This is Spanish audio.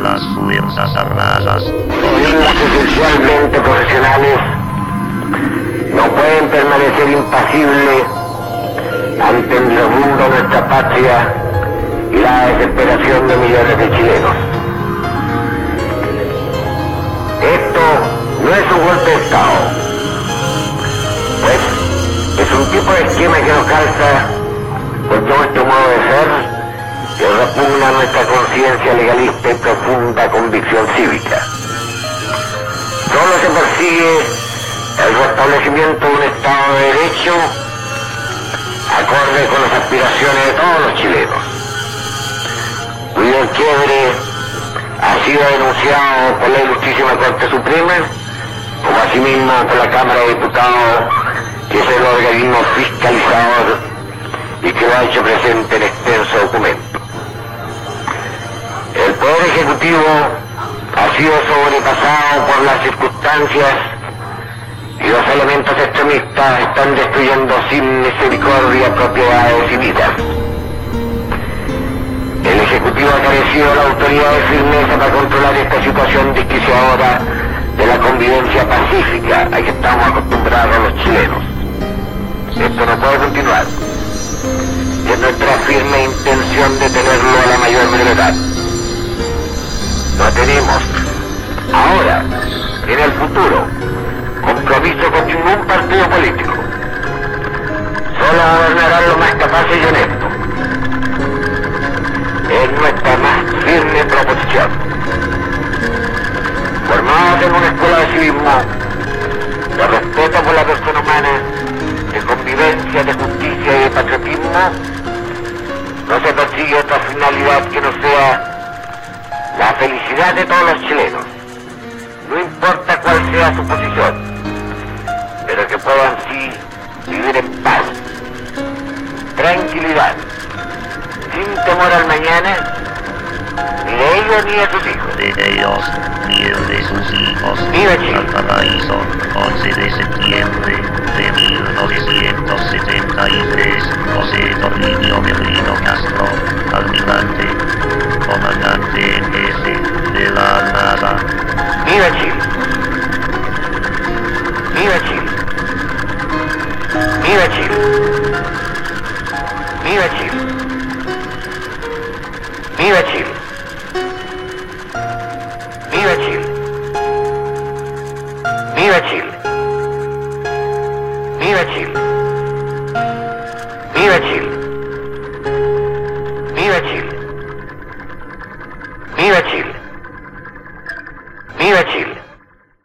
las Fuerzas Armadas. Gobiernos esencialmente profesionales no pueden permanecer impasibles ante el derrumbe de nuestra patria y la desesperación de millones de chilenos. Esto no es un golpe de Estado, pues es un tipo de esquema que nos calza con todo este modo de ser que repugna nuestra conciencia legalista y profunda convicción cívica. Solo se persigue el restablecimiento de un Estado de Derecho acorde con las aspiraciones de todos los chilenos, cuyo quiebre ha sido denunciado por la Ilustrísima Corte Suprema, como asimismo por la Cámara de Diputados, que es el organismo fiscalizador y que lo ha hecho presente en extenso documento. El Poder Ejecutivo ha sido sobrepasado por las circunstancias y los elementos extremistas están destruyendo sin misericordia propiedades y vidas. El Ejecutivo ha carecido de la autoridad de firmeza para controlar esta situación desquiciadora de la convivencia pacífica a que estamos acostumbrados los chilenos. Esto no puede continuar. Es nuestra firme intención de tenerlo a la mayor brevedad. No tenemos ahora, en el futuro, compromiso con ningún partido político. Solo gobernarán los más capaces y honestos. Es nuestra más firme proposición. Formados en una escuela de civismo, de respeto por la persona humana, de convivencia, de justicia y de patriotismo, no se persigue otra finalidad que no sea la felicidad de todos los chilenos, no importa cuál sea su posición, pero que puedan sí vivir en paz, tranquilidad, sin temor al mañana, ni de ellos ni de sus hijos. De ellos, ni el de sus hijos. Viva Chile. Valparaíso, 11 de septiembre de 1973. José Toribio Merlino Castro, almirante, comandante en jefe de la Armada. Viva Chile. Viva Chile. Viva Chile. Viva Chile. Viva Chile. Viva Chile. Viva Chile. Viva Chile. Viva Chile. Viva Chile. Viva Chile.